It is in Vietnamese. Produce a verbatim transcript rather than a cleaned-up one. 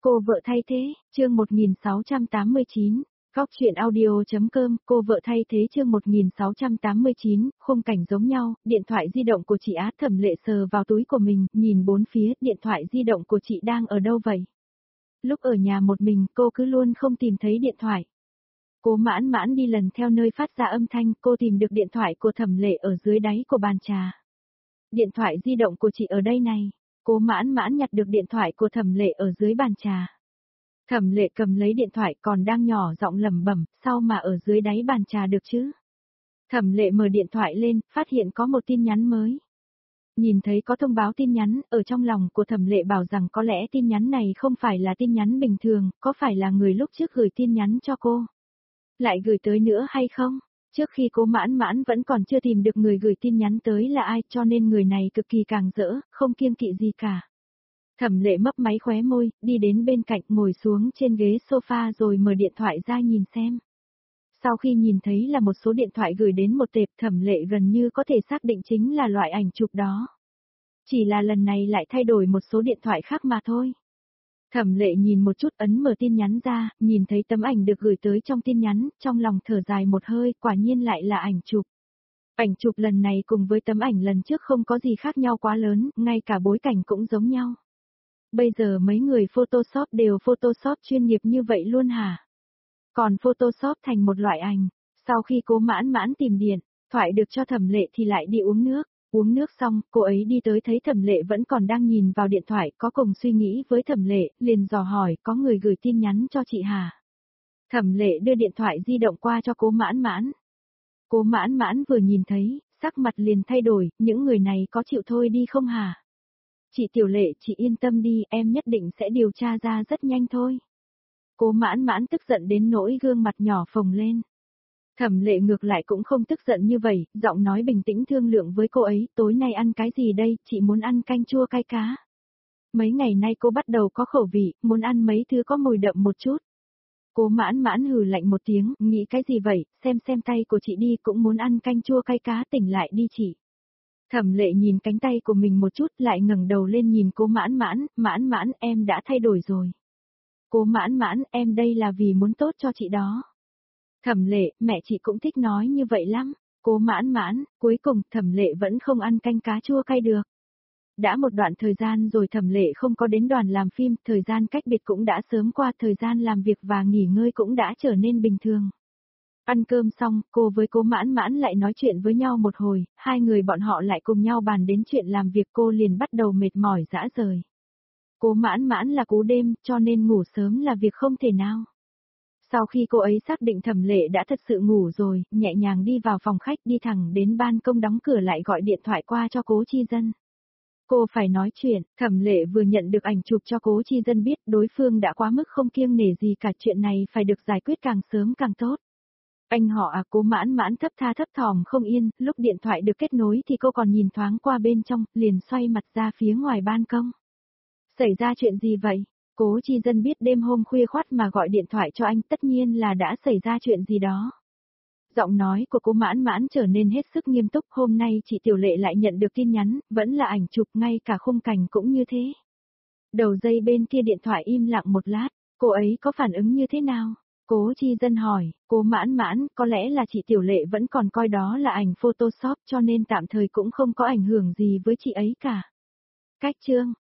Cô vợ thay thế, chương một nghìn sáu trăm tám mươi chín. Góc truyện audio.com, cô vợ thay thế chương một nghìn sáu trăm tám mươi chín, khung cảnh giống nhau, điện thoại di động của chị Á Thẩm Lệ sờ vào túi của mình, nhìn bốn phía, điện thoại di động của chị đang ở đâu vậy? Lúc ở nhà một mình, cô cứ luôn không tìm thấy điện thoại. Cô mãn mãn đi lần theo nơi phát ra âm thanh, cô tìm được điện thoại của Thẩm Lệ ở dưới đáy của bàn trà. Điện thoại di động của chị ở đây này. Cô mãn mãn nhặt được điện thoại của Thẩm Lệ ở dưới bàn trà. Thẩm Lệ cầm lấy điện thoại còn đang nhỏ giọng lẩm bẩm, sao mà ở dưới đáy bàn trà được chứ? Thẩm Lệ mở điện thoại lên, phát hiện có một tin nhắn mới. Nhìn thấy có thông báo tin nhắn, ở trong lòng của Thẩm Lệ bảo rằng có lẽ tin nhắn này không phải là tin nhắn bình thường, có phải là người lúc trước gửi tin nhắn cho cô? Lại gửi tới nữa hay không? Trước khi cô mãn mãn vẫn còn chưa tìm được người gửi tin nhắn tới là ai, cho nên người này cực kỳ càng rỡ, không kiêng kỵ gì cả. Thẩm Lệ mấp máy khóe môi, đi đến bên cạnh ngồi xuống trên ghế sofa rồi mở điện thoại ra nhìn xem. Sau khi nhìn thấy là một số điện thoại gửi đến một tệp, Thẩm Lệ gần như có thể xác định chính là loại ảnh chụp đó. Chỉ là lần này lại thay đổi một số điện thoại khác mà thôi. Thẩm Lệ nhìn một chút ấn mở tin nhắn ra, nhìn thấy tấm ảnh được gửi tới trong tin nhắn, trong lòng thở dài một hơi, quả nhiên lại là ảnh chụp. Ảnh chụp lần này cùng với tấm ảnh lần trước không có gì khác nhau quá lớn, ngay cả bối cảnh cũng giống nhau. Bây giờ mấy người Photoshop đều Photoshop chuyên nghiệp như vậy luôn hả? Còn Photoshop thành một loại ảnh. Sau khi cô mãn mãn tìm điện thoại được cho Thẩm Lệ thì lại đi uống nước. Uống nước xong, cô ấy đi tới thấy Thẩm Lệ vẫn còn đang nhìn vào điện thoại, có cùng suy nghĩ với Thẩm Lệ, liền dò hỏi có người gửi tin nhắn cho chị hả? Thẩm Lệ đưa điện thoại di động qua cho cô mãn mãn. Cô mãn mãn vừa nhìn thấy, sắc mặt liền thay đổi, những người này có chịu thôi đi không hả? Chị Tiểu Lệ, chị yên tâm đi, em nhất định sẽ điều tra ra rất nhanh thôi. Cô mãn mãn tức giận đến nỗi gương mặt nhỏ phồng lên. Thẩm Lệ ngược lại cũng không tức giận như vậy, giọng nói bình tĩnh thương lượng với cô ấy, tối nay ăn cái gì đây, chị muốn ăn canh chua cay cá. Mấy ngày nay cô bắt đầu có khẩu vị, muốn ăn mấy thứ có mùi đậm một chút. Cô mãn mãn hừ lạnh một tiếng, nghĩ cái gì vậy, xem xem tay của chị đi, cũng muốn ăn canh chua cay cá, tỉnh lại đi chị. Thẩm Lệ nhìn cánh tay của mình một chút, lại ngẩng đầu lên nhìn cô mãn mãn, mãn mãn em đã thay đổi rồi. Cô mãn mãn em đây là vì muốn tốt cho chị đó. Thẩm Lệ, mẹ chị cũng thích nói như vậy lắm. Cô mãn mãn, cuối cùng Thẩm Lệ vẫn không ăn canh cá chua cay được. Đã một đoạn thời gian rồi Thẩm Lệ không có đến đoàn làm phim, thời gian cách biệt cũng đã sớm qua, thời gian làm việc và nghỉ ngơi cũng đã trở nên bình thường. Ăn cơm xong, cô với cô mãn mãn lại nói chuyện với nhau một hồi, hai người bọn họ lại cùng nhau bàn đến chuyện làm việc, cô liền bắt đầu mệt mỏi rã rời. Cô mãn mãn là cú đêm, cho nên ngủ sớm là việc không thể nào. Sau khi cô ấy xác định Thẩm Lệ đã thật sự ngủ rồi, nhẹ nhàng đi vào phòng khách, đi thẳng đến ban công đóng cửa lại gọi điện thoại qua cho Cố Chi Dân. Cô phải nói chuyện, Thẩm Lệ vừa nhận được ảnh chụp cho Cố Chi Dân biết đối phương đã quá mức không kiêng nể gì cả, chuyện này phải được giải quyết càng sớm càng tốt. Anh họ à, Cố mãn mãn thấp tha thấp thỏm không yên, lúc điện thoại được kết nối thì cô còn nhìn thoáng qua bên trong, liền xoay mặt ra phía ngoài ban công. Xảy ra chuyện gì vậy? Cố Chi Dân biết đêm hôm khuya khoắt mà gọi điện thoại cho anh, tất nhiên là đã xảy ra chuyện gì đó. Giọng nói của cô mãn mãn trở nên hết sức nghiêm túc, hôm nay chị Tiểu Lệ lại nhận được tin nhắn, vẫn là ảnh chụp, ngay cả khung cảnh cũng như thế. Đầu dây bên kia điện thoại im lặng một lát, cô ấy có phản ứng như thế nào? Cố Chi Dân hỏi, cô mãn mãn, có lẽ là chị Tiểu Lệ vẫn còn coi đó là ảnh Photoshop cho nên tạm thời cũng không có ảnh hưởng gì với chị ấy cả. Cách chương